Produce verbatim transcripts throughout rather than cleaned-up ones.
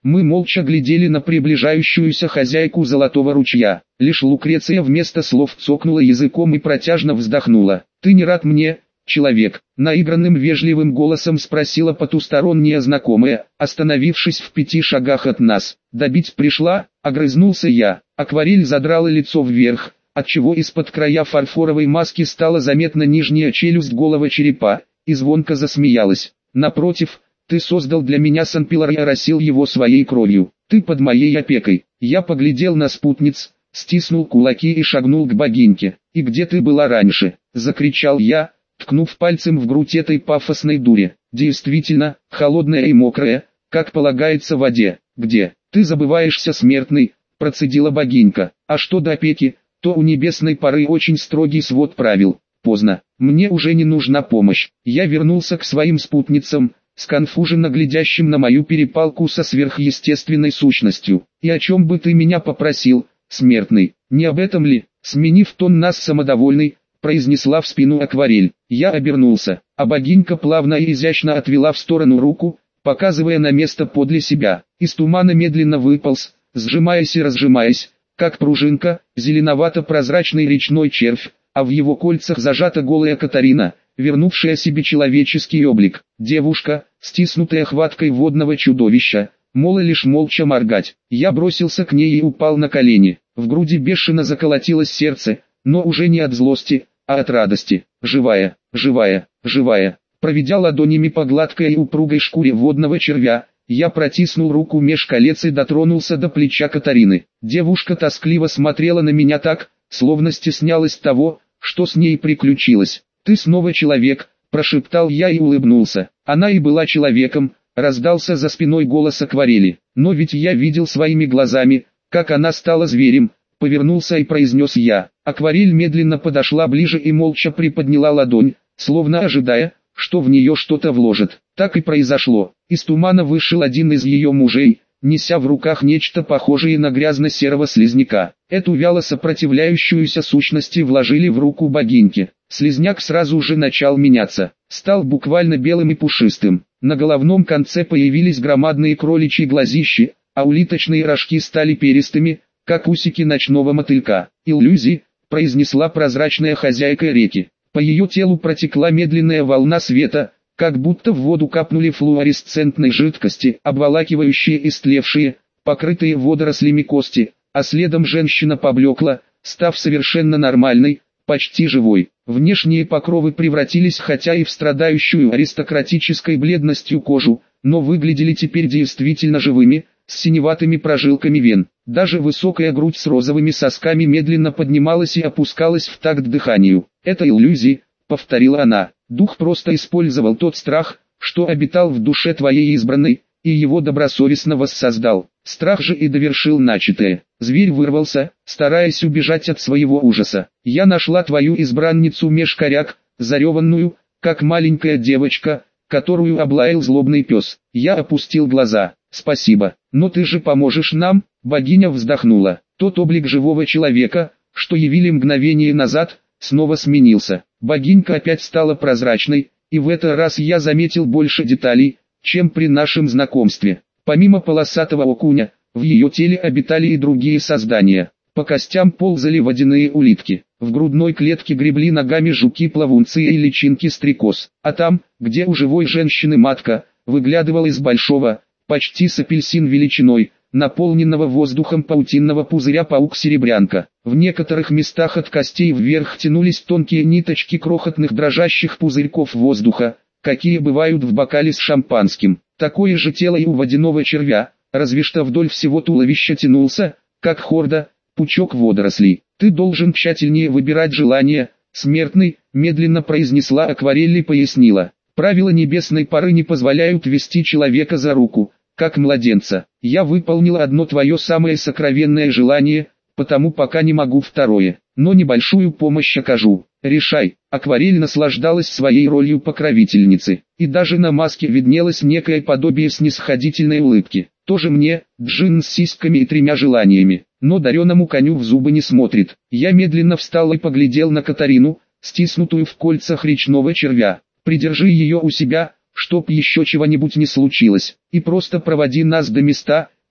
Мы молча глядели на приближающуюся хозяйку золотого ручья. Лишь Лукреция вместо слов цокнула языком и протяжно вздохнула. «Ты не рад мне, человек?» — наигранным вежливым голосом спросила потусторонняя знакомая, остановившись в пяти шагах от нас. «Добить пришла?» — огрызнулся я. Акварель задрала лицо вверх, отчего из-под края фарфоровой маски стала заметна нижняя челюсть голого черепа, и звонко засмеялась. «Напротив, ты создал для меня Санпилар и оросил его своей кровью. Ты под моей опекой». Я поглядел на спутниц, стиснул кулаки и шагнул к богиньке. «И где ты была раньше?» — закричал я, ткнув пальцем в грудь этой пафосной дури. «Действительно, холодная и мокрая, как полагается в воде. Где? Ты забываешься, смертный», — процедила богинька. «А что до опеки, то у небесной поры очень строгий свод правил. Поздно, мне уже не нужна помощь». Я вернулся к своим спутницам, сконфуженно глядящим на мою перепалку со сверхъестественной сущностью. «И о чем бы ты меня попросил, смертный? Не об этом ли?» Сменив тон нас самодовольный, произнесла в спину Акварель. Я обернулся, а богинька плавно и изящно отвела в сторону руку, показывая на место подле себя. Из тумана медленно выполз, сжимаясь и разжимаясь, как пружинка, зеленовато-прозрачный речной червь, а в его кольцах зажата голая Катарина, вернувшая себе человеческий облик. Девушка, стиснутая хваткой водного чудовища, мола лишь молча моргать. Я бросился к ней и упал на колени. В груди бешено заколотилось сердце, но уже не от злости, а от радости. Живая, живая, живая. Проведя ладонями по гладкой и упругой шкуре водного червя, я протиснул руку меж колец и дотронулся до плеча Катарины. Девушка тоскливо смотрела на меня так, словно стеснялась того, что с ней приключилось. «Ты снова человек», — прошептал я и улыбнулся. Она и была человеком, раздался за спиной голос Акварели. Но ведь я видел своими глазами, как она стала зверем, повернулся и произнес я. Акварель медленно подошла ближе и молча приподняла ладонь, словно ожидая, что в нее что-то вложат. Так и произошло. Из тумана вышел один из ее мужей, неся в руках нечто похожее на грязно-серого слизняка. Эту вяло сопротивляющуюся сущности вложили в руку богиньки. Слизняк сразу же начал меняться, стал буквально белым и пушистым. На головном конце появились громадные кроличьи глазищи, а улиточные рожки стали перистыми, как усики ночного мотылька. «Иллюзий», — произнесла прозрачная хозяйка реки. По ее телу протекла медленная волна света, как будто в воду капнули флуоресцентной жидкости, обволакивающие истлевшие, покрытые водорослями кости, а следом женщина поблекла, став совершенно нормальной, почти живой. Внешние покровы превратились хотя и в страдающую аристократической бледностью кожу, но выглядели теперь действительно живыми, с синеватыми прожилками вен. Даже высокая грудь с розовыми сосками медленно поднималась и опускалась в такт дыханию. «Это иллюзии», — повторила она. «Дух просто использовал тот страх, что обитал в душе твоей избранной, и его добросовестно воссоздал. Страх же и довершил начатое». Зверь вырвался, стараясь убежать от своего ужаса. «Я нашла твою избранницу меж коряк, зареванную, как маленькая девочка, которую облаял злобный пес». Я опустил глаза. «Спасибо, но ты же поможешь нам?» Богиня вздохнула. Тот облик живого человека, что явили мгновение назад, снова сменился. Богинька опять стала прозрачной, и в этот раз я заметил больше деталей, чем при нашем знакомстве. Помимо полосатого окуня, в ее теле обитали и другие создания. По костям ползали водяные улитки, в грудной клетке гребли ногами жуки-плавунцы и личинки-стрекоз. А там, где у живой женщины матка, выглядывал из большого, почти с апельсин величиной, наполненного воздухом паутинного пузыря паук-серебрянка. В некоторых местах от костей вверх тянулись тонкие ниточки крохотных дрожащих пузырьков воздуха, какие бывают в бокале с шампанским. Такое же тело и у водяного червя, разве что вдоль всего туловища тянулся, как хорда, пучок водорослей. «Ты должен тщательнее выбирать желания, смертный», — медленно произнесла Акварель и пояснила. «Правила небесной поры не позволяют вести человека за руку, как младенца. Я выполнила одно твое самое сокровенное желание, потому пока не могу второе, но небольшую помощь окажу. Решай». Акварель наслаждалась своей ролью покровительницы, и даже на маске виднелось некое подобие снисходительной улыбки. «Тоже мне, джин с сиськами и тремя желаниями, но дареному коню в зубы не смотрит». Я медленно встал и поглядел на Катарину, стиснутую в кольцах речного червя. «Придержи ее у себя, чтоб еще чего-нибудь не случилось, и просто проводи нас до места,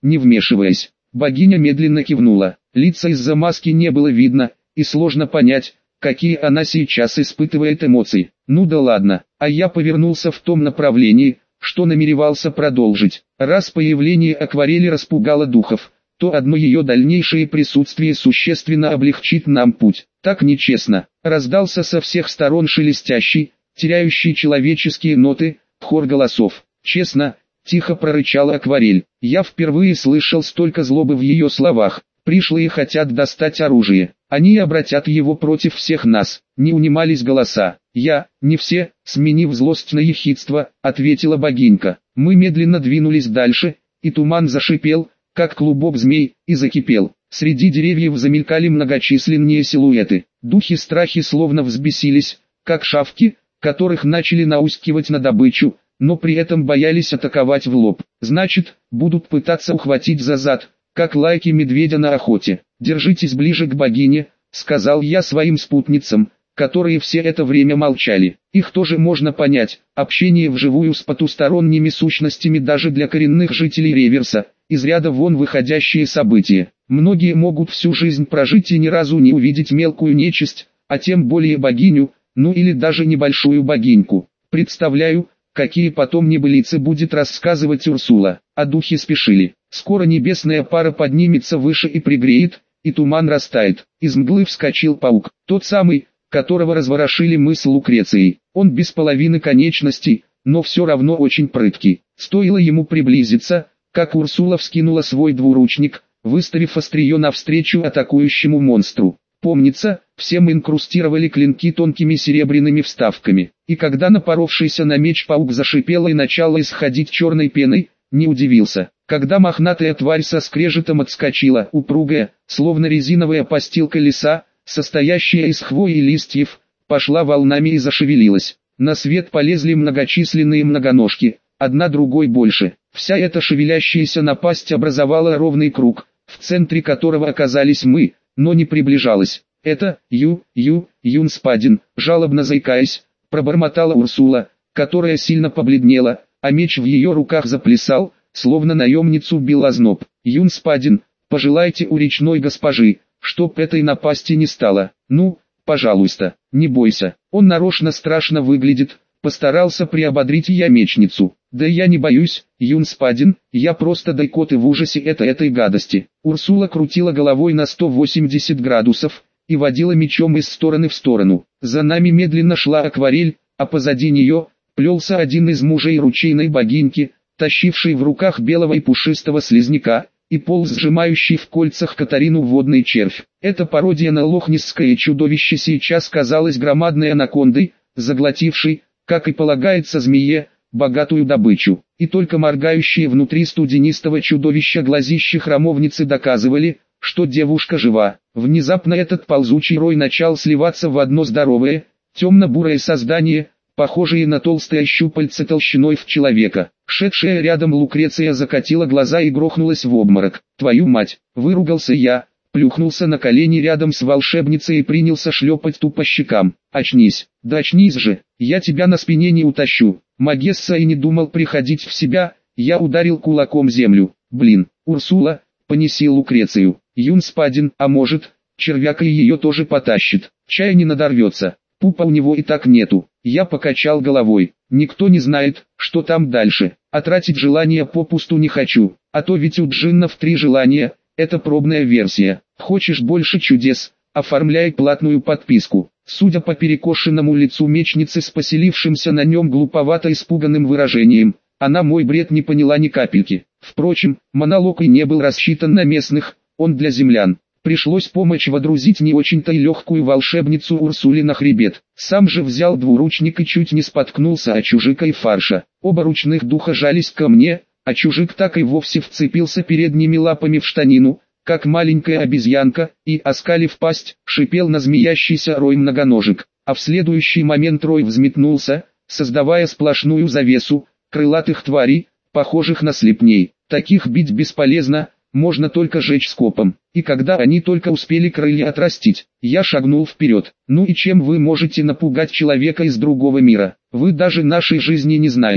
не вмешиваясь. Богиня медленно кивнула. Лица из-за маски не было видно, и сложно понять, какие она сейчас испытывает эмоции. Ну да ладно, а я повернулся в том направлении, что намеревался продолжить. Раз появление акварели распугало духов, то одно ее дальнейшее присутствие существенно облегчит нам путь. Так нечестно. Раздался со всех сторон шелестящий, теряющий человеческие ноты, хор голосов. Честно, тихо прорычала акварель. Я впервые слышал столько злобы в ее словах. Пришлые хотят достать оружие. Они обратят его против всех нас. Не унимались голоса. Я, не все, сменив злость на ехидство, ответила богинька. Мы медленно двинулись дальше, и туман зашипел, как клубок змей, и закипел. Среди деревьев замелькали многочисленные силуэты. Духи-страхи словно взбесились, как шавки, которых начали наускивать на добычу, но при этом боялись атаковать в лоб. Значит, будут пытаться ухватить за зад, как лайки медведя на охоте. «Держитесь ближе к богине», — сказал я своим спутницам, которые все это время молчали. Их тоже можно понять. Общение вживую с потусторонними сущностями даже для коренных жителей Реверса — из ряда вон выходящие события. Многие могут всю жизнь прожить и ни разу не увидеть мелкую нечисть, а тем более богиню, ну или даже небольшую богиньку. Представляю, какие потом небылицы будет рассказывать Урсула. А духи спешили. Скоро небесная пара поднимется выше и пригреет, и туман растает. Из мглы вскочил паук, тот самый, которого разворошили мы с Лукрецией. Он без половины конечностей, но все равно очень прыткий. Стоило ему приблизиться, как Урсула вскинула свой двуручник, выставив острие навстречу атакующему монстру. Помнится, все мы инкрустировали клинки тонкими серебряными вставками, и когда напоровшийся на меч паук зашипел и начал исходить черной пеной, не удивился. Когда мохнатая тварь со скрежетом отскочила, упругая, словно резиновая постилка леса, состоящая из хвои и листьев, пошла волнами и зашевелилась. На свет полезли многочисленные многоножки, одна другой больше. Вся эта шевелящаяся напасть образовала ровный круг, в центре которого оказались мы, но не приближалась. «Это, Ю, Ю, Юнспадин», жалобно заикаясь, пробормотала Урсула, которая сильно побледнела, а меч в ее руках заплясал, словно наемницу бил озноб. «Юнспадин, пожелайте у речной госпожи, чтоб этой напасти не стало. Ну, пожалуйста, не бойся, он нарочно страшно выглядит», постарался приободрить я мечницу. «Да я не боюсь, Юнспадин, я просто дайкот и в ужасе это этой гадости». Урсула крутила головой на сто восемьдесят градусов и водила мечом из стороны в сторону. За нами медленно шла акварель, а позади нее плелся один из мужей ручейной богиньки, тащивший в руках белого и пушистого слизняка, и полз сжимающий в кольцах Катарину водный червь. Эта пародия на лохнесское чудовище сейчас казалась громадной анакондой, заглотившей, как и полагается змее, богатую добычу. И только моргающие внутри студенистого чудовища глазища храмовницы доказывали, что девушка жива. Внезапно этот ползучий рой начал сливаться в одно здоровое, темно-бурое создание, похожее на толстое щупальце толщиной в человека. Шедшая рядом Лукреция закатила глаза и грохнулась в обморок. «Твою мать!» — выругался я, плюхнулся на колени рядом с волшебницей и принялся шлепать ту по щекам. «Очнись! Да очнись же! Я тебя на спине не утащу!» Магесса и не думал приходить в себя, я ударил кулаком землю. «Блин, Урсула, понеси Лукрецию!» Юнспадин, а может, червяка и ее тоже потащит. Чай не надорвется. Пупа у него и так нету. Я покачал головой. Никто не знает, что там дальше. А тратить желания попусту не хочу. А то ведь у джиннов три желания. Это пробная версия. Хочешь больше чудес? Оформляй платную подписку. Судя по перекошенному лицу мечницы с поселившимся на нем глуповато испуганным выражением, она мой бред не поняла ни капельки. Впрочем, монолог и не был рассчитан на местных, он для землян. Пришлось помочь водрузить не очень-то и легкую волшебницу Урсуле на хребет. Сам же взял двуручник и чуть не споткнулся о Чужика и Фарша. Оба ручных духа жались ко мне, а Чужик так и вовсе вцепился передними лапами в штанину, как маленькая обезьянка, и, оскалив пасть, шипел на змеящийся рой многоножек. А в следующий момент рой взметнулся, создавая сплошную завесу крылатых тварей, похожих на слепней. Таких бить бесполезно, можно только жечь скопом. И когда они только успели крылья отрастить, я шагнул вперед. «Ну и чем вы можете напугать человека из другого мира? Вы даже нашей жизни не знаете».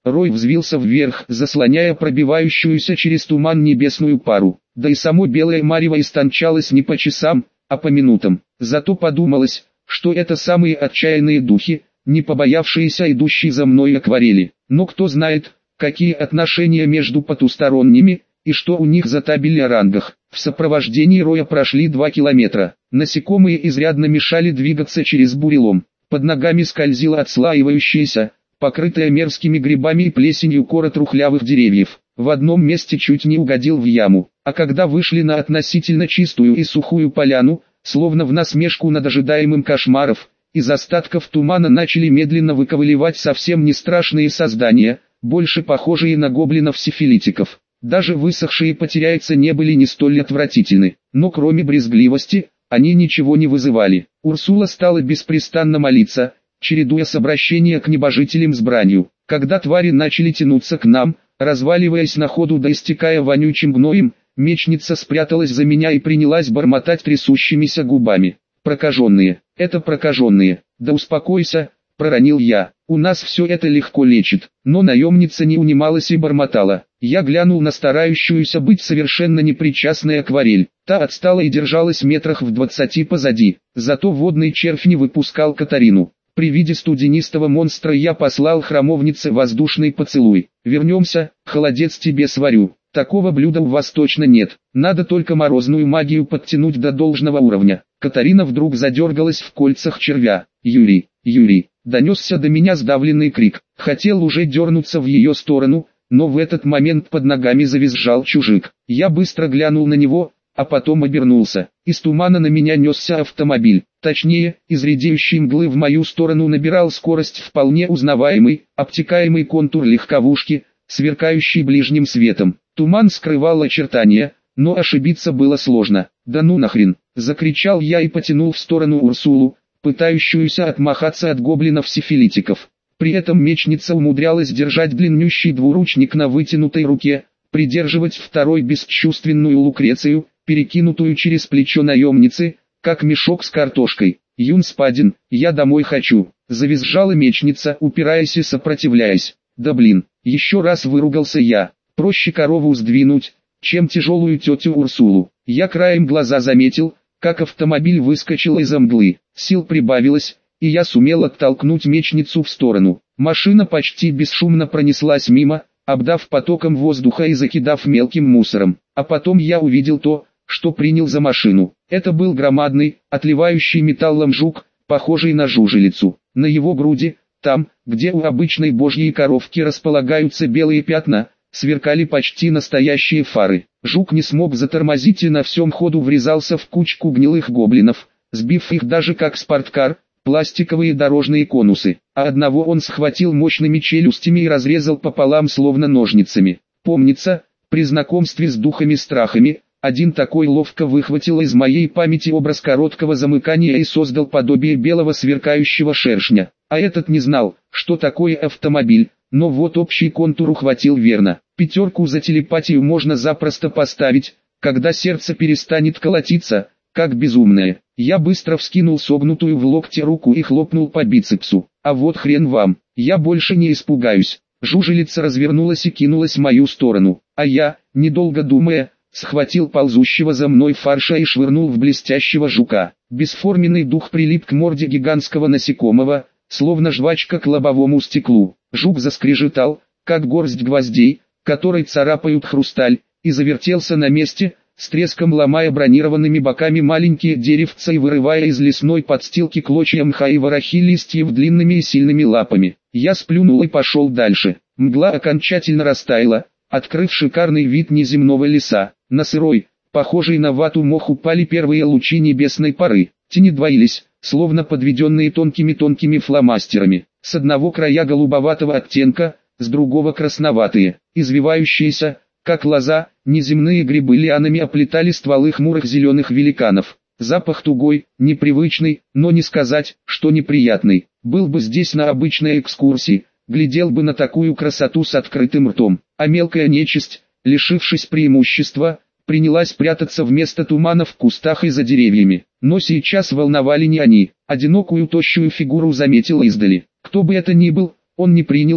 Рой взвился вверх, заслоняя пробивающуюся через туман небесную пару. Да и само белое марево истончалось не по часам, а по минутам. Зато подумалось, что это самые отчаянные духи, не побоявшиеся идущей за мной акварели. Но кто знает, какие отношения между потусторонними, и что у них за табели о рангах. В сопровождении Роя прошли два километра. Насекомые изрядно мешали двигаться через бурелом. Под ногами скользила отслаивающаяся, покрытая мерзкими грибами и плесенью кора трухлявых деревьев. В одном месте чуть не угодил в яму, а когда вышли на относительно чистую и сухую поляну, словно в насмешку над ожидаемым кошмаров, из остатков тумана начали медленно выковыливать совсем не страшные создания, больше похожие на гоблинов-сифилитиков. Даже высохшие потеряйцы не были не столь отвратительны, но кроме брезгливости, они ничего не вызывали. Урсула стала беспрестанно молиться, чередуя с обращения к небожителям с бранью. Когда твари начали тянуться к нам, разваливаясь на ходу да истекая вонючим гноем, мечница спряталась за меня и принялась бормотать трясущимися губами. «Прокаженные, это прокаженные, да успокойся», — проронил я. «У нас все это легко лечит». Но наемница не унималась и бормотала. Я глянул на старающуюся быть совершенно непричастной акварель. Та отстала и держалась метрах в двадцати позади. Зато водный червь не выпускал Катарину. При виде студенистого монстра я послал храмовнице воздушный поцелуй. «Вернемся, холодец тебе сварю. Такого блюда у вас точно нет. Надо только морозную магию подтянуть до должного уровня». Катарина вдруг задергалась в кольцах червя. «Юрий, Юрий!» Донесся до меня сдавленный крик. Хотел уже дернуться в ее сторону, но в этот момент под ногами завизжал чужик. Я быстро глянул на него, а потом обернулся. Из тумана на меня несся автомобиль. Точнее, из редеющей мглы в мою сторону набирал скорость вполне узнаваемый, обтекаемый контур легковушки, сверкающий ближним светом. Туман скрывал очертания, но ошибиться было сложно. «Да ну нахрен!» — закричал я и потянул в сторону Урсулу, пытающуюся отмахаться от гоблинов-сифилитиков. При этом мечница умудрялась держать длиннющий двуручник на вытянутой руке, придерживать второй бесчувственную Лукрецию, перекинутую через плечо наемницы, как мешок с картошкой. «Юн Спадин, я домой хочу», — завизжала мечница, упираясь и сопротивляясь. «Да блин!» — еще раз выругался я. «Проще корову сдвинуть, чем тяжелую тетю Урсулу». Я краем глаза заметил, как автомобиль выскочил из мглы. Сил прибавилось, и я сумел оттолкнуть мечницу в сторону. Машина почти бесшумно пронеслась мимо, обдав потоком воздуха и закидав мелким мусором. А потом я увидел то, что принял за машину. Это был громадный, отливающий металлом жук, похожий на жужелицу. На его груди, там, где у обычной божьей коровки располагаются белые пятна, сверкали почти настоящие фары. Жук не смог затормозить и на всем ходу врезался в кучку гнилых гоблинов, сбив их даже как спорткар, пластиковые дорожные конусы, а одного он схватил мощными челюстями и разрезал пополам словно ножницами. Помнится, при знакомстве с духами-страхами, один такой ловко выхватил из моей памяти образ короткого замыкания и создал подобие белого сверкающего шершня. А этот не знал, что такое автомобиль, но вот общий контур ухватил верно. Пятерку за телепатию можно запросто поставить, когда сердце перестанет колотиться, как безумное. Я быстро вскинул согнутую в локте руку и хлопнул по бицепсу. А вот хрен вам, я больше не испугаюсь. Жужелица развернулась и кинулась в мою сторону, а я, недолго думая, схватил ползущего за мной фарша и швырнул в блестящего жука. Бесформенный дух прилип к морде гигантского насекомого, словно жвачка к лобовому стеклу. Жук заскрежетал, как горсть гвоздей, которой царапают хрусталь, и завертелся на месте, с треском ломая бронированными боками маленькие деревца и вырывая из лесной подстилки клочья мха и ворохи листьев длинными и сильными лапами. Я сплюнул и пошел дальше. Мгла окончательно растаяла, открыв шикарный вид неземного леса. На сырой, похожий на вату мох упали первые лучи небесной поры. Тени двоились, словно подведенные тонкими-тонкими фломастерами. С одного края голубоватого оттенка, с другого красноватые, извивающиеся, как лоза, неземные грибы лианами оплетали стволы хмурых зеленых великанов. Запах тугой, непривычный, но не сказать, что неприятный. Был бы здесь на обычной экскурсии, глядел бы на такую красоту с открытым ртом. А мелкая нечисть, лишившись преимущества, принялась прятаться вместо тумана в кустах и за деревьями. Но сейчас волновали не они. Одинокую тощую фигуру заметил издали. Кто бы это ни был, он не принялся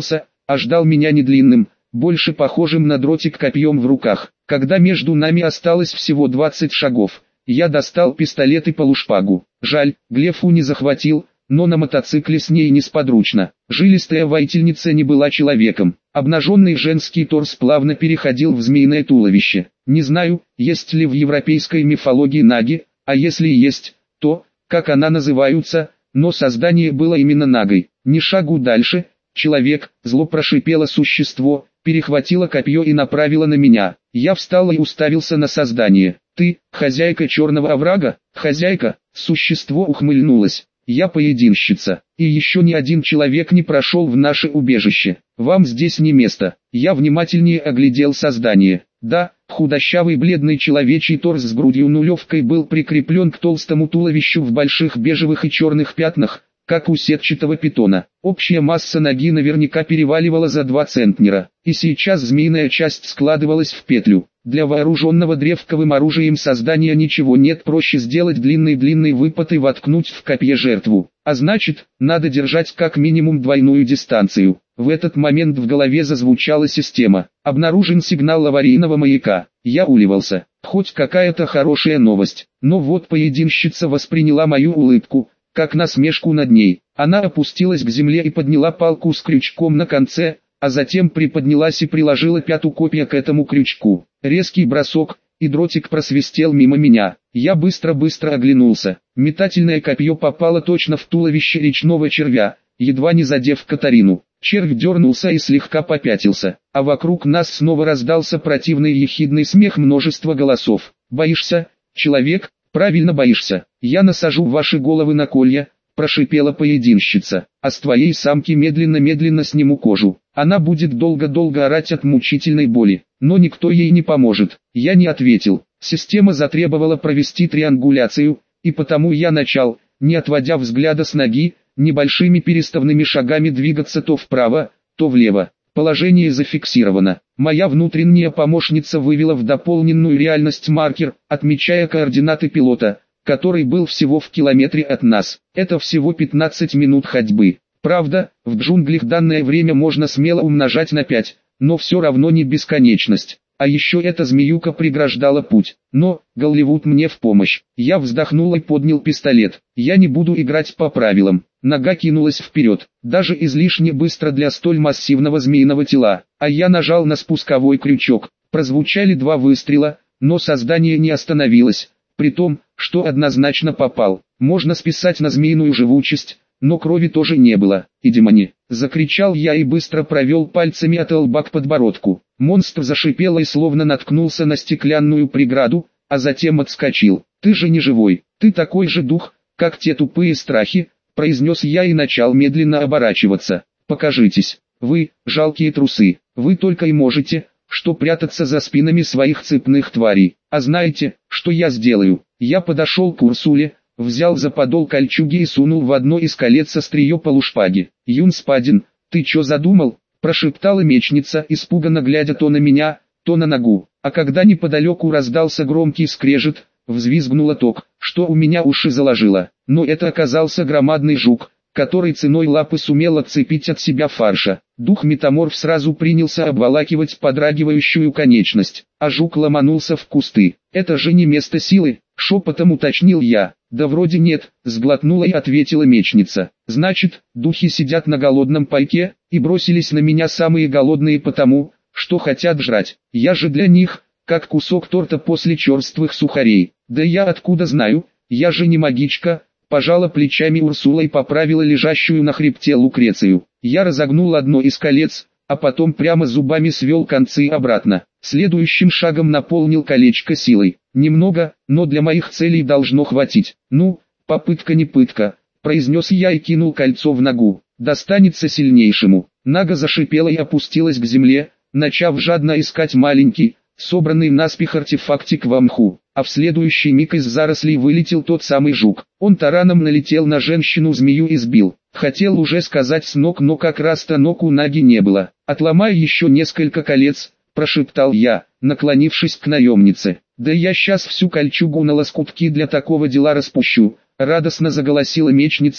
а ждал меня не длинным, больше похожим на дротик копьем в руках. Когда между нами осталось всего двадцать шагов, я достал пистолет и полушпагу. Жаль, Глефу не захватил, но на мотоцикле с ней несподручно. Жилистая воительница не была человеком. Обнаженный женский торс плавно переходил в змеиное туловище. Не знаю, есть ли в европейской мифологии наги, а если и есть, то, как она называются, но создание было именно нагой. Ни шагу дальше, человек, зло прошипело существо, перехватило копье и направило на меня. Я встал и уставился на создание. «Ты, хозяйка черного оврага?» «Хозяйка?» Существо ухмыльнулось. «Я поединщица, и еще ни один человек не прошел в наше убежище. Вам здесь не место». Я внимательнее оглядел создание. Да, худощавый бледный человечий торс с грудью-нулевкой был прикреплен к толстому туловищу в больших бежевых и черных пятнах, как у сетчатого питона. Общая масса ноги наверняка переваливала за два центнера, и сейчас змеиная часть складывалась в петлю. Для вооруженного древковым оружием создания ничего нет проще сделать длинный-длинный выпад и воткнуть в копье жертву. А значит, надо держать как минимум двойную дистанцию. В этот момент в голове зазвучала система. Обнаружен сигнал аварийного маяка. Я уливался. Хоть какая-то хорошая новость. Но вот поединщица восприняла мою улыбку как насмешку над ней. Она опустилась к земле и подняла палку с крючком на конце, а затем приподнялась и приложила пяту копья к этому крючку. Резкий бросок, и дротик просвистел мимо меня. Я быстро-быстро оглянулся. Метательное копье попало точно в туловище речного червя, едва не задев Катарину. Червь дернулся и слегка попятился, а вокруг нас снова раздался противный ехидный смех множества голосов. «Боишься, человек? Правильно боишься. Я насажу ваши головы на колья», — прошипела поединщица, «а с твоей самки медленно-медленно сниму кожу. Она будет долго-долго орать от мучительной боли, но никто ей не поможет». Я не ответил. Система затребовала провести триангуляцию, и потому я начал, не отводя взгляда с ноги, небольшими переставными шагами двигаться то вправо, то влево. Положение зафиксировано. Моя внутренняя помощница вывела в дополненную реальность маркер, отмечая координаты пилота, который был всего в километре от нас. Это всего пятнадцать минут ходьбы. Правда, в джунглях данное время можно смело умножать на пять, но все равно не бесконечность. А еще эта змеюка преграждала путь. Но, Голливуд мне в помощь. Я вздохнул и поднял пистолет. Я не буду играть по правилам. Нога кинулась вперед, даже излишне быстро для столь массивного змеиного тела. А я нажал на спусковой крючок. Прозвучали два выстрела, но создание не остановилось. При том, что однозначно попал. Можно списать на змеиную живучесть, но крови тоже не было. «Идемони!» — закричал я и быстро провел пальцами от лба к подбородку. Монстр зашипел и словно наткнулся на стеклянную преграду, а затем отскочил. «Ты же не живой, ты такой же дух, как те тупые страхи», — произнес я и начал медленно оборачиваться. «Покажитесь, вы, жалкие трусы, вы только и можете, что прятаться за спинами своих цепных тварей. А знаете, что я сделаю?» Я подошел к Урсуле, взял за подол кольчуги и сунул в одно из колец острие полушпаги. «Юн Спадин, ты чё задумал?» — прошептала мечница, испуганно глядя то на меня, то на ногу. А когда неподалеку раздался громкий скрежет, взвизгнула ток, что у меня уши заложило. Но это оказался громадный жук, который ценой лапы сумел отцепить от себя фарша. Дух-метаморф сразу принялся обволакивать подрагивающую конечность, а жук ломанулся в кусты. «Это же не место силы», — шепотом уточнил я. «Да вроде нет», — сглотнула и ответила мечница. «Значит, духи сидят на голодном пайке, и бросились на меня самые голодные потому, что хотят жрать. Я же для них, как кусок торта после черствых сухарей. Да я откуда знаю, я же не магичка», — пожала плечами Урсула и поправила лежащую на хребте Лукрецию. Я разогнул одно из колец, а потом прямо зубами свел концы обратно. Следующим шагом наполнил колечко силой. Немного, но для моих целей должно хватить. «Ну, попытка не пытка», — произнес я и кинул кольцо в ногу. «Достанется сильнейшему». Нага зашипела и опустилась к земле, начав жадно искать маленький, собранный наспех артефактик в мху. А в следующий миг из зарослей вылетел тот самый жук. Он тараном налетел на женщину-змею и сбил. Хотел уже сказать с ног, но как раз-то ног у Наги не было. «Отломай еще несколько колец», — прошептал я, наклонившись к наемнице. «Да я сейчас всю кольчугу на лоскутки для такого дела распущу», — радостно заголосила мечница,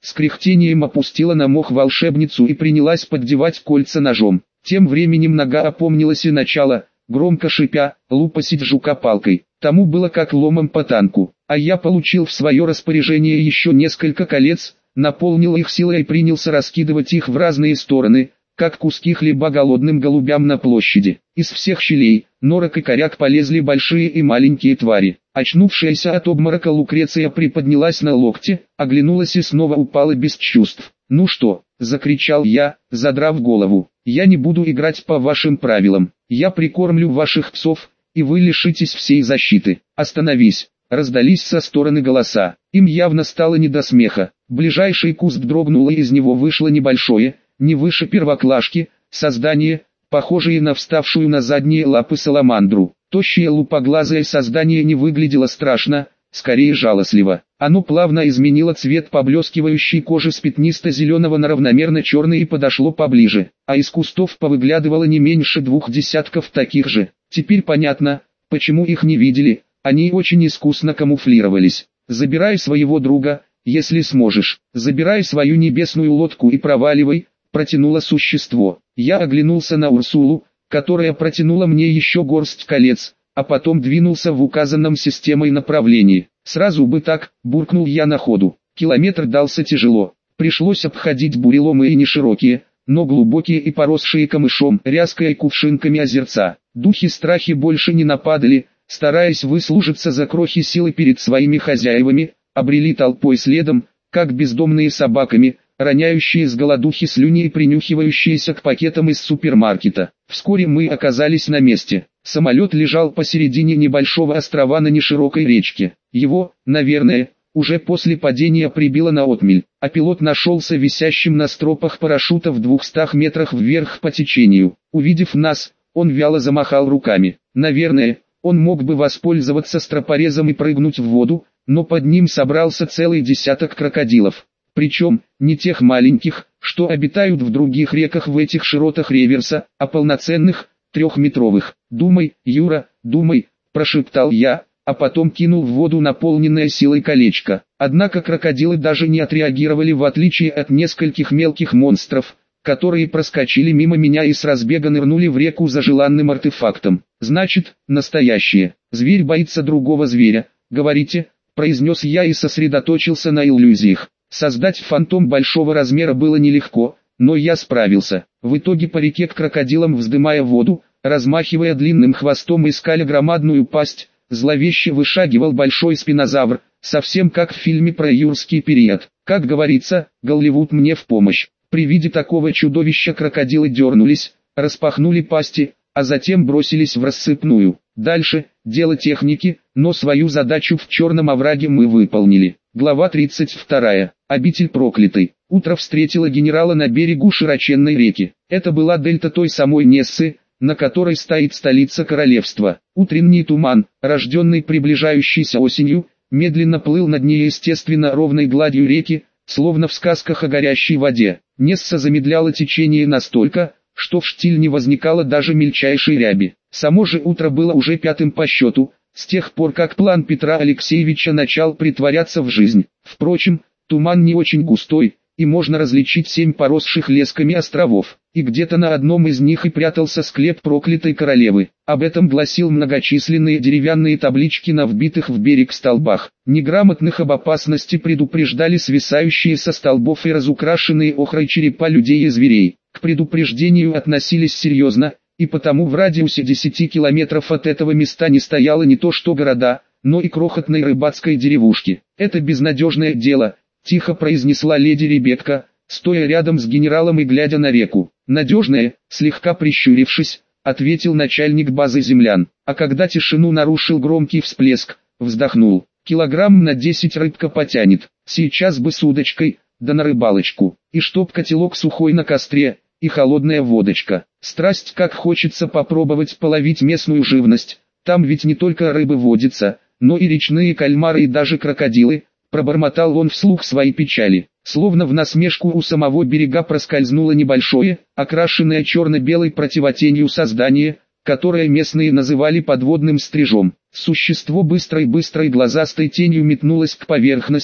с кряхтением опустила на мох волшебницу и принялась поддевать кольца ножом. Тем временем нога опомнилась и начала, громко шипя, лупасить жука палкой. Тому было как ломом по танку, а я получил в свое распоряжение еще несколько колец, наполнил их силой и принялся раскидывать их в разные стороны, как куски хлеба голодным голубям на площади. Из всех щелей, норок и коряк полезли большие и маленькие твари. Очнувшаяся от обморока Лукреция приподнялась на локте, оглянулась и снова упала без чувств. «Ну что?» – закричал я, задрав голову. «Я не буду играть по вашим правилам. Я прикормлю ваших псов, и вы лишитесь всей защиты. Остановись!» Раздались со стороны голоса. Им явно стало не до смеха. Ближайший куст дрогнул, и из него вышло небольшое, не выше первоклашки, создание, похожее на вставшую на задние лапы саламандру. Тощее лупоглазое создание не выглядело страшно, скорее жалостливо. Оно плавно изменило цвет поблескивающей кожи с пятнисто-зеленого на равномерно черный и подошло поближе, а из кустов повыглядывало не меньше двух десятков таких же. Теперь понятно, почему их не видели, они очень искусно камуфлировались. «Забирай своего друга, если сможешь, забирай свою небесную лодку и проваливай», протянуло существо. Я оглянулся на Урсулу, которая протянула мне еще горсть колец, а потом двинулся в указанном системой направлении. «Сразу бы так», буркнул я на ходу. Километр дался тяжело. Пришлось обходить буреломы и неширокие, но глубокие и поросшие камышом, ряской и кувшинками озерца. Духи-страхи больше не нападали, стараясь выслужиться за крохи силы перед своими хозяевами, обрели толпой следом, как бездомные собаками, роняющие с голодухи слюни и принюхивающиеся к пакетам из супермаркета. Вскоре мы оказались на месте. Самолет лежал посередине небольшого острова на неширокой речке. Его, наверное, уже после падения прибило на отмель, а пилот нашелся висящим на стропах парашюта в двухстах метрах вверх по течению. Увидев нас, он вяло замахал руками. Наверное, он мог бы воспользоваться стропорезом и прыгнуть в воду, но под ним собрался целый десяток крокодилов. Причем, не тех маленьких, что обитают в других реках в этих широтах реверса, а полноценных, трехметровых. «Думай, Юра, думай», – прошептал я, а потом кинул в воду наполненное силой колечко. Однако крокодилы даже не отреагировали, в отличие от нескольких мелких монстров, которые проскочили мимо меня и с разбега нырнули в реку за желанным артефактом. «Значит, настоящее. Зверь боится другого зверя, говорите?» – произнес я и сосредоточился на иллюзиях. Создать фантом большого размера было нелегко, но я справился. В итоге по реке к крокодилам, вздымая воду, размахивая длинным хвостом и скаля громадную пасть, зловеще вышагивал большой спинозавр, совсем как в фильме про юрский период. Как говорится, Голливуд мне в помощь. При виде такого чудовища крокодилы дернулись, распахнули пасти, а затем бросились в рассыпную. Дальше, дело техники, но свою задачу в черном овраге мы выполнили. Глава тридцать вторая. Обитель проклятой. Утро встретило генерала на берегу широченной реки. Это была дельта той самой Нессы, на которой стоит столица королевства. Утренний туман, рожденный приближающейся осенью, медленно плыл над неестественно ровной гладью реки, словно в сказках о горящей воде. Несса замедляла течение настолько, что в штиль не возникало даже мельчайшей ряби. Само же утро было уже пятым по счету, с тех пор как план Петра Алексеевича начал притворяться в жизнь. Впрочем, туман не очень густой, и можно различить семь поросших лесками островов, и где-то на одном из них и прятался склеп проклятой королевы. Об этом гласил многочисленные деревянные таблички на вбитых в берег столбах. Неграмотных об опасности предупреждали свисающие со столбов и разукрашенные охрой черепа людей и зверей. К предупреждению относились серьезно, и потому в радиусе десяти километров от этого места не стояло не то что города, но и крохотной рыбацкой деревушки. «Это безнадежное дело», — тихо произнесла леди Ребекка, стоя рядом с генералом и глядя на реку. «Надежное», — слегка прищурившись, ответил начальник базы землян, а когда тишину нарушил громкий всплеск, вздохнул. «Килограмм на десять рыбка потянет, сейчас бы с удочкой, да на рыбалочку, и чтоб котелок сухой на костре, и холодная водочка. Страсть, как хочется попробовать половить местную живность, там ведь не только рыбы водятся, но и речные кальмары и даже крокодилы», пробормотал он вслух свои печали. Словно в насмешку у самого берега проскользнуло небольшое, окрашенное черно-белой противотенью создание, которое местные называли подводным стрижом. Существо быстрой-быстрой глазастой тенью метнулось к поверхности,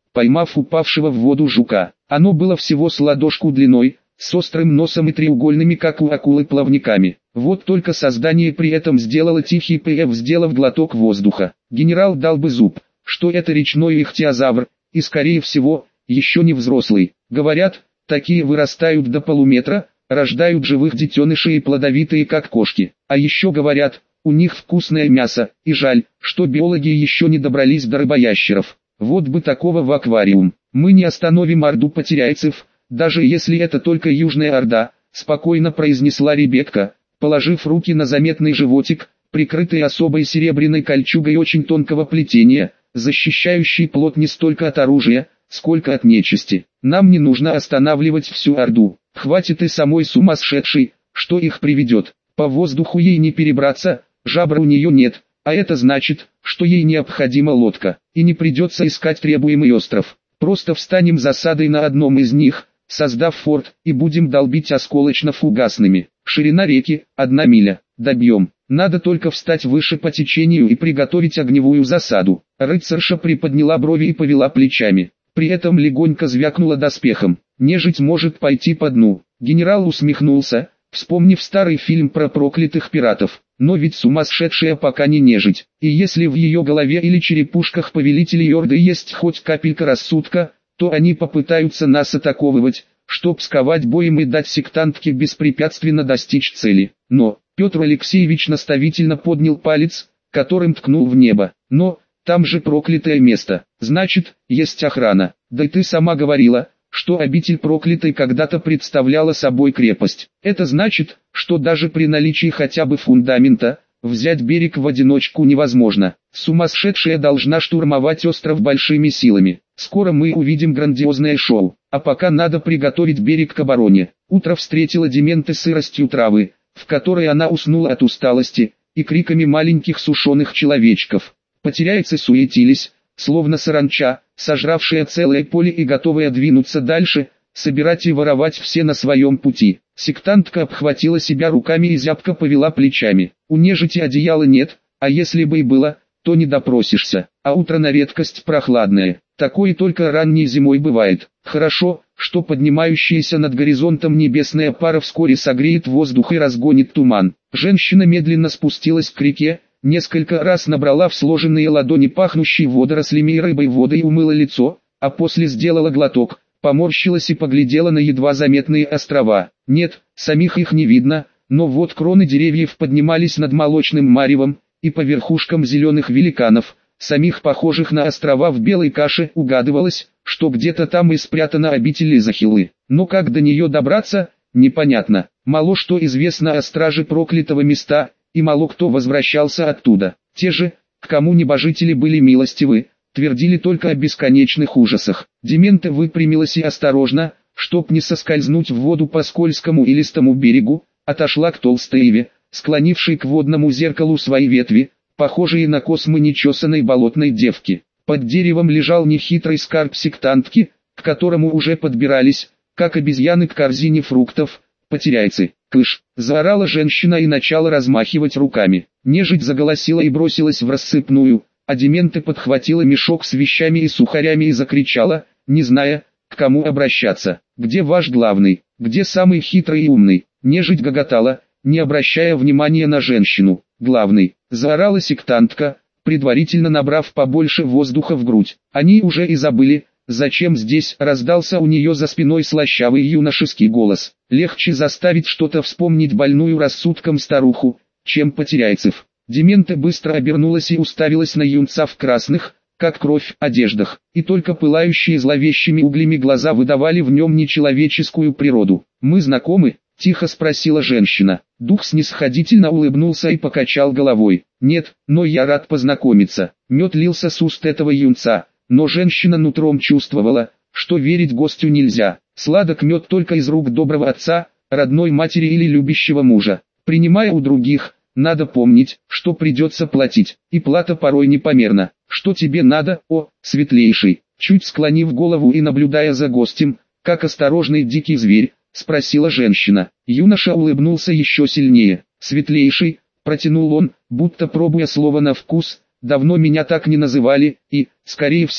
поймав упавшего в воду жука. Оно было всего с ладошку длиной, с острым носом и треугольными, как у акулы, плавниками. Вот только создание при этом сделало тихий пф, сделав глоток воздуха. Генерал дал бы зуб, что это речной ихтиозавр, и скорее всего, еще не взрослый. Говорят, такие вырастают до полуметра, рождают живых детенышей и плодовитые, как кошки. А еще говорят, у них вкусное мясо, и жаль, что биологи еще не добрались до рыбоящеров. Вот бы такого в аквариум. Мы не остановим орду потеряйцев, даже если это только Южная Орда, спокойно произнесла Ребекка, положив руки на заметный животик, прикрытый особой серебряной кольчугой очень тонкого плетения, защищающий плод не столько от оружия, сколько от нечисти. Нам не нужно останавливать всю Орду, хватит и самой сумасшедшей, что их приведет. По воздуху ей не перебраться, жабра у нее нет, а это значит, что ей необходима лодка, и не придется искать требуемый остров. Просто встанем засадой на одном из них, создав форт, и будем долбить осколочно-фугасными. Ширина реки – одна миля. Добьем. Надо только встать выше по течению и приготовить огневую засаду. Рыцарша приподняла брови и повела плечами. При этом легонько звякнула доспехом. Нежить может пойти по дну. Генерал усмехнулся, вспомнив старый фильм про проклятых пиратов. Но ведь сумасшедшая пока не нежить. И если в ее голове или черепушках повелителей Орды есть хоть капелька рассудка, то они попытаются нас атаковывать, чтоб сковать боем и дать сектантке беспрепятственно достичь цели. Но Петр Алексеевич наставительно поднял палец, которым ткнул в небо. Но там же проклятое место. Значит, есть охрана. Да и ты сама говорила, что обитель проклятой когда-то представляла собой крепость. Это значит, что даже при наличии хотя бы фундамента, взять берег в одиночку невозможно. Сумасшедшая должна штурмовать остров большими силами. Скоро мы увидим грандиозное шоу. А пока надо приготовить берег к обороне. Утро встретило Дементы сыростью травы, в которой она уснула от усталости, и криками маленьких сушеных человечков. Потеряйцы суетились, словно саранча, сожравшая целое поле и готовая двинуться дальше, собирать и воровать все на своем пути. Сектантка обхватила себя руками и зябко повела плечами. У нежити одеяла нет, а если бы и было, то не допросишься. А утро на редкость прохладное. Такое только ранней зимой бывает. Хорошо, что поднимающаяся над горизонтом небесная пара вскоре согреет воздух и разгонит туман. Женщина медленно спустилась к реке, несколько раз набрала в сложенные ладони пахнущей водорослями и рыбой воды и умыла лицо, а после сделала глоток, поморщилась и поглядела на едва заметные острова. Нет, самих их не видно, но вот кроны деревьев поднимались над молочным маревом, и по верхушкам зеленых великанов, самих похожих на острова в белой каше, угадывалось, что где-то там и спрятана обитель Изахилы. Но как до нее добраться, непонятно. Мало что известно о страже проклятого места, и мало кто возвращался оттуда. Те же, к кому небожители были милостивы, твердили только о бесконечных ужасах. Демента выпрямилась и осторожно, чтоб не соскользнуть в воду по скользкому и листому берегу, отошла к толстой иве, склонившей к водному зеркалу свои ветви, похожие на космы нечесанной болотной девки. Под деревом лежал нехитрый скарб сектантки, к которому уже подбирались, как обезьяны к корзине фруктов, потеряйцы. «Кыш!» – заорала женщина и начала размахивать руками. Нежить заголосила и бросилась в рассыпную, а Демента подхватила мешок с вещами и сухарями и закричала, не зная, к кому обращаться. «Где ваш главный? Где самый хитрый и умный?» Нежить гоготала, не обращая внимания на женщину. «Главный!» – заорала сектантка, предварительно набрав побольше воздуха в грудь. Они уже и забыли, зачем здесь, раздался у нее за спиной слащавый юношеский голос. Легче заставить что-то вспомнить больную рассудком старуху, чем потеряйцев. Демента быстро обернулась и уставилась на юнца в красных, как кровь, одеждах, и только пылающие зловещими углями глаза выдавали в нем нечеловеческую природу. «Мы знакомы?» – тихо спросила женщина. Дух снисходительно улыбнулся и покачал головой. «Нет, но я рад познакомиться». Мед лился с уст этого юнца, но женщина нутром чувствовала, что верить гостю нельзя. Сладок мед только из рук доброго отца, родной матери или любящего мужа. Принимая у других, надо помнить, что придется платить, и плата порой непомерна. «Что тебе надо, о, светлейший?» Чуть склонив голову и наблюдая за гостем, как осторожный дикий зверь, спросила женщина. Юноша улыбнулся еще сильнее. «Светлейший», протянул он, будто пробуя слово на вкус, «давно меня так не называли, и, скорее всего,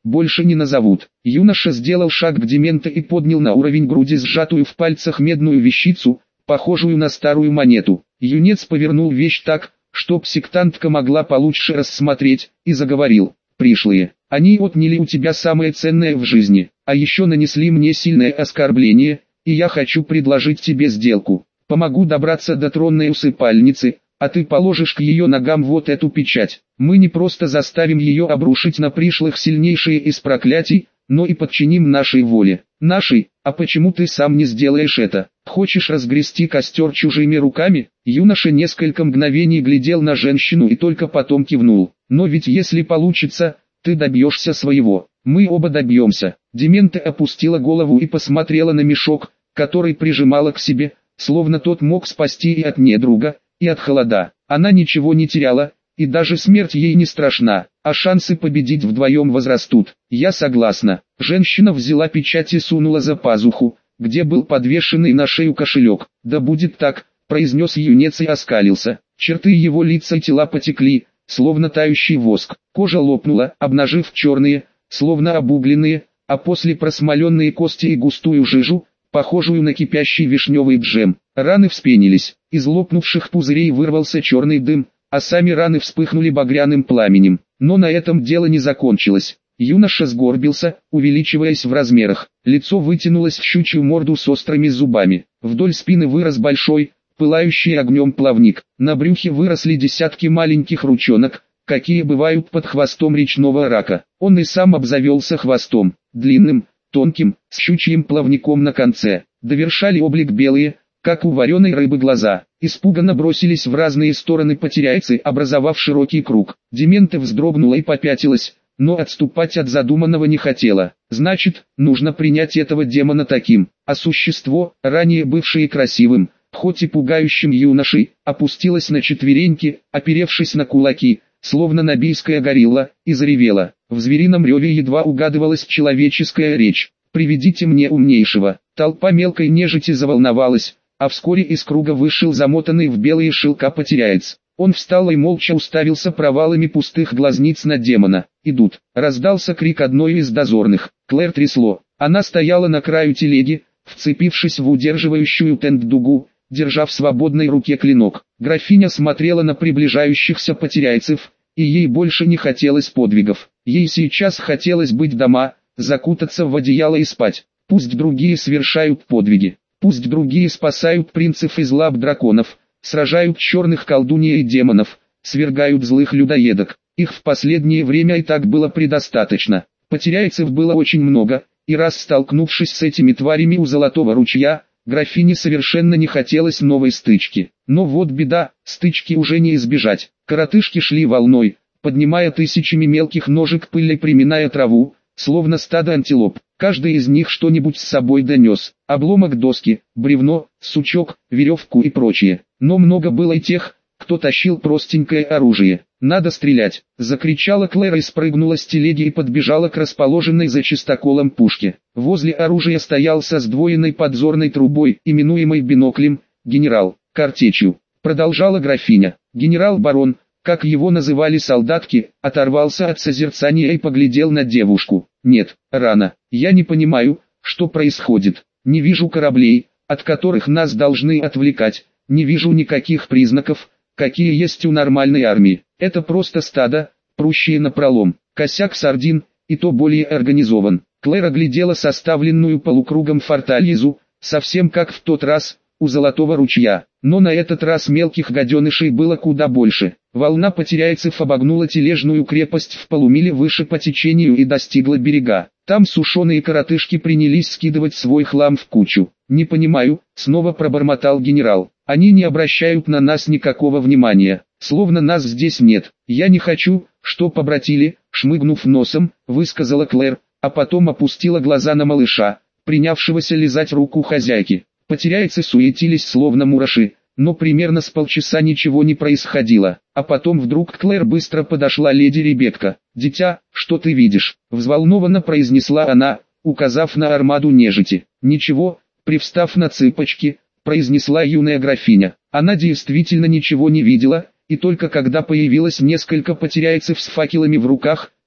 больше не назовут. Юноша сделал шаг к Дементо и поднял на уровень груди сжатую в пальцах медную вещицу, похожую на старую монету. Юнец повернул вещь так, чтоб сектантка могла получше рассмотреть, и заговорил. «Пришлые, они отняли у тебя самое ценное в жизни, а еще нанесли мне сильное оскорбление, и я хочу предложить тебе сделку. Помогу добраться до тронной усыпальницы, а ты положишь к ее ногам вот эту печать. Мы не просто заставим ее обрушить на пришлых сильнейшие из проклятий, но и подчиним нашей воле». «Нашей? А почему ты сам не сделаешь это? Хочешь разгрести костер чужими руками?» Юноша несколько мгновений глядел на женщину и только потом кивнул. «Но ведь если получится, ты добьешься своего. Мы оба добьемся». Дементо опустила голову и посмотрела на мешок, который прижимала к себе, словно тот мог спасти и от недруга, и от холода. Она ничего не теряла, и даже смерть ей не страшна, а шансы победить вдвоем возрастут. «Я согласна». Женщина взяла печать и сунула за пазуху, где был подвешенный на шею кошелек. «Да будет так», — произнес юнец и оскалился. Черты его лица и тела потекли, словно тающий воск. Кожа лопнула, обнажив черные, словно обугленные, а после просмоленные кости и густую жижу, похожую на кипящий вишневый джем. Раны вспенились, из лопнувших пузырей вырвался черный дым, а сами раны вспыхнули багряным пламенем. Но на этом дело не закончилось. Юноша сгорбился, увеличиваясь в размерах. Лицо вытянулось в щучью морду с острыми зубами. Вдоль спины вырос большой, пылающий огнем плавник. На брюхе выросли десятки маленьких ручонок, какие бывают под хвостом речного рака. Он и сам обзавелся хвостом, длинным, тонким, с щучьим плавником на конце. Довершали облик белые, как у вареной рыбы, глаза. Испуганно бросились в разные стороны потеряйцы, образовав широкий круг. Дементо вздрогнула и попятилась, но отступать от задуманного не хотела. Значит, нужно принять этого демона таким, а существо, ранее бывшее красивым, хоть и пугающим юношей, опустилось на четвереньки, оперевшись на кулаки, словно набийская горилла, и заревела. В зверином реве едва угадывалась человеческая речь. «Приведите мне умнейшего». Толпа мелкой нежити заволновалась, а вскоре из круга вышел замотанный в белые шелка потеряец. Он встал и молча уставился провалами пустых глазниц на демона. «Идут!» — раздался крик одной из дозорных. Клэр трясло. Она стояла на краю телеги, вцепившись в удерживающую тент дугу, держа в свободной руке клинок. Графиня смотрела на приближающихся потеряйцев, и ей больше не хотелось подвигов. Ей сейчас хотелось быть дома, закутаться в одеяло и спать. Пусть другие совершают подвиги. Пусть другие спасают принцев из лап драконов, сражают черных колдуней и демонов, свергают злых людоедок. Их в последнее время и так было предостаточно. Потеряйцев было очень много, и раз столкнувшись с этими тварями у Золотого ручья, графине совершенно не хотелось новой стычки. Но вот беда, стычки уже не избежать. Коротышки шли волной, поднимая тысячами мелких ножек пыль и приминая траву, словно стадо антилоп. Каждый из них что-нибудь с собой донес: обломок доски, бревно, сучок, веревку и прочее. Но много было и тех, кто тащил простенькое оружие. «Надо стрелять!» — закричала Клэр и спрыгнула с телеги и подбежала к расположенной за чистоколом пушке. Возле оружия стоял со сдвоенной подзорной трубой, именуемой биноклем, генерал, картечью. Продолжала графиня. Генерал-барон, как его называли солдатки, оторвался от созерцания и поглядел на девушку. «Нет, рано. Я не понимаю, что происходит. Не вижу кораблей, от которых нас должны отвлекать. Не вижу никаких признаков, какие есть у нормальной армии. Это просто стадо, прущие напролом. Косяк сардин, и то более организован». Клэр оглядела составленную полукругом форталезу, совсем как в тот раз, у Золотого ручья. Но на этот раз мелких гаденышей было куда больше. Волна потеряйцев обогнула тележную крепость в полумиле выше по течению и достигла берега. Там сушеные коротышки принялись скидывать свой хлам в кучу. «Не понимаю», — снова пробормотал генерал. «Они не обращают на нас никакого внимания, словно нас здесь нет. Я не хочу, чтоб обратили», — шмыгнув носом, высказала Клэр, а потом опустила глаза на малыша, принявшегося лизать руку хозяйки. Потеряйцы суетились словно мураши, но примерно с полчаса ничего не происходило, а потом вдруг к Клэр быстро подошла леди Ребекка. «Дитя, что ты видишь?» — взволнованно произнесла она, указав на армаду нежити. «Ничего», — привстав на цыпочки, произнесла юная графиня. Она действительно ничего не видела, и только когда появилось несколько потеряйцев с факелами в руках,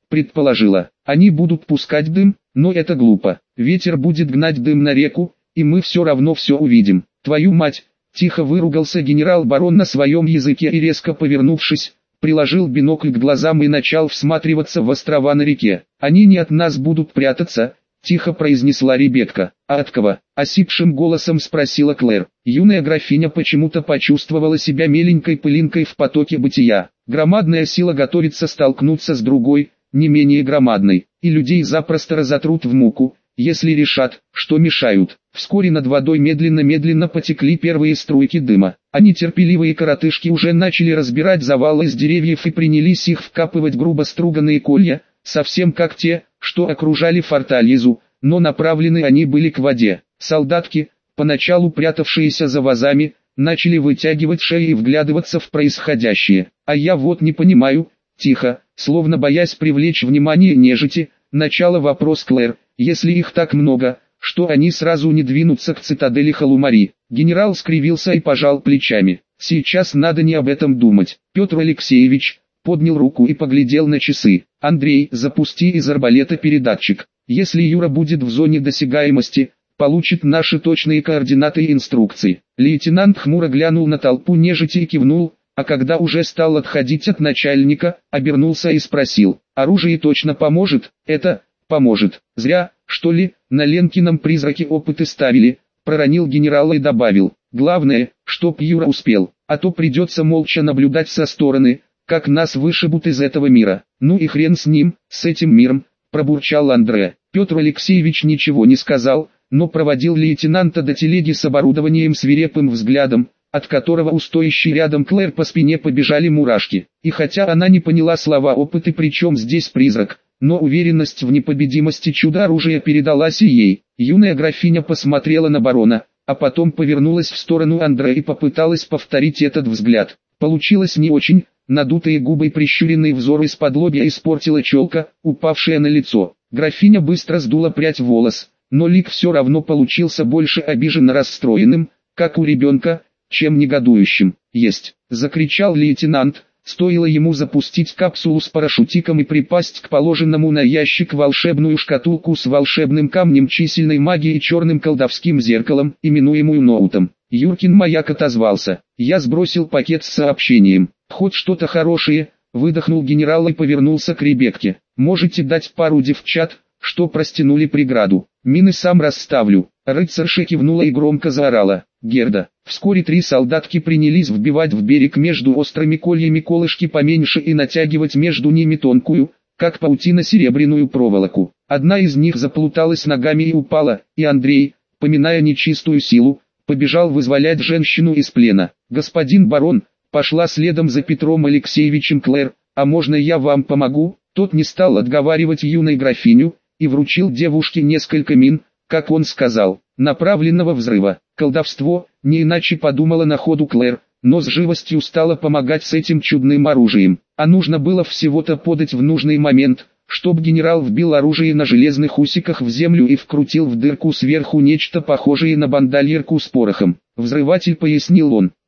предположила. Они будут пускать дым, но это глупо. Ветер будет гнать дым на реку, и мы все равно все увидим. Твою мать! Тихо выругался генерал-барон на своем языке и резко повернувшись, приложил бинокль к глазам и начал всматриваться в острова на реке. «Они не от нас будут прятаться», — тихо произнесла Ребекка. «А от кого?» — осипшим голосом спросила Клэр. Юная графиня почему-то почувствовала себя меленькой пылинкой в потоке бытия. Громадная сила готовится столкнуться с другой, не менее громадной, и людей запросто разотрут в муку, если решат, что мешают. Вскоре над водой медленно-медленно потекли первые струйки дыма, а нетерпеливые коротышки уже начали разбирать завалы из деревьев и принялись их вкапывать грубо струганные колья, совсем как те, что окружали форталезу, но направлены они были к воде. Солдатки, поначалу прятавшиеся за вазами, начали вытягивать шеи и вглядываться в происходящее. «А я вот не понимаю», тихо, словно боясь привлечь внимание нежити, начала вопрос Клэр, «если их так много, что они сразу не двинутся к цитадели Халумари». Генерал скривился и пожал плечами. «Сейчас надо не об этом думать». Петр Алексеевич поднял руку и поглядел на часы. «Андрей, запусти из арбалета передатчик. Если Юра будет в зоне досягаемости, получит наши точные координаты и инструкции». Лейтенант хмуро глянул на толпу нежити и кивнул, а когда уже стал отходить от начальника, обернулся и спросил: «Оружие точно поможет?» «Это поможет. Зря, что ли, на Ленкином призраке опыты ставили», проронил генерал и добавил: «Главное, чтоб Юра успел, а то придется молча наблюдать со стороны, как нас вышибут из этого мира». «Ну и хрен с ним, с этим миром», пробурчал Андре. Петр Алексеевич ничего не сказал, но проводил лейтенанта до телеги с оборудованием свирепым взглядом, от которого у стоящей рядом Клэр по спине побежали мурашки. И хотя она не поняла слова опыты, причем здесь призрак, но уверенность в непобедимости чудо-оружия передалась и ей. Юная графиня посмотрела на барона, а потом повернулась в сторону Андре и попыталась повторить этот взгляд. Получилось не очень, надутые губы и прищуренный взор из-под лобья испортила челка, упавшая на лицо. Графиня быстро сдула прядь волос, но лик все равно получился больше обиженно расстроенным, как у ребенка, чем негодующим. «Есть!» — закричал лейтенант. Стоило ему запустить капсулу с парашютиком и припасть к положенному на ящик волшебную шкатулку с волшебным камнем чисельной магии и черным колдовским зеркалом, именуемую ноутом. Юркин маяк отозвался. «Я сбросил пакет с сообщением. Хоть что-то хорошее», — выдохнул генерал и повернулся к Ребекке. «Можете дать пару девчат, что простянули преграду. Мины сам расставлю». Рыцарша кивнула и громко заорала: «Герда!». Вскоре три солдатки принялись вбивать в берег между острыми кольями колышки поменьше и натягивать между ними тонкую, как паутина, серебряную проволоку. Одна из них заплуталась ногами и упала, и Андрей, поминая нечистую силу, побежал вызволять женщину из плена. «Господин барон», пошла следом за Петром Алексеевичем Клэр, «а можно я вам помогу?» Тот не стал отговаривать юной графиню, и вручил девушке несколько мин, как он сказал, направленного взрыва. Колдовство, не иначе подумала на ходу Клэр, но с живостью стала помогать с этим чудным оружием. А нужно было всего-то подать в нужный момент, чтоб генерал вбил оружие на железных усиках в землю и вкрутил в дырку сверху нечто похожее на бандольерку с порохом. «Взрыватель», пояснил он.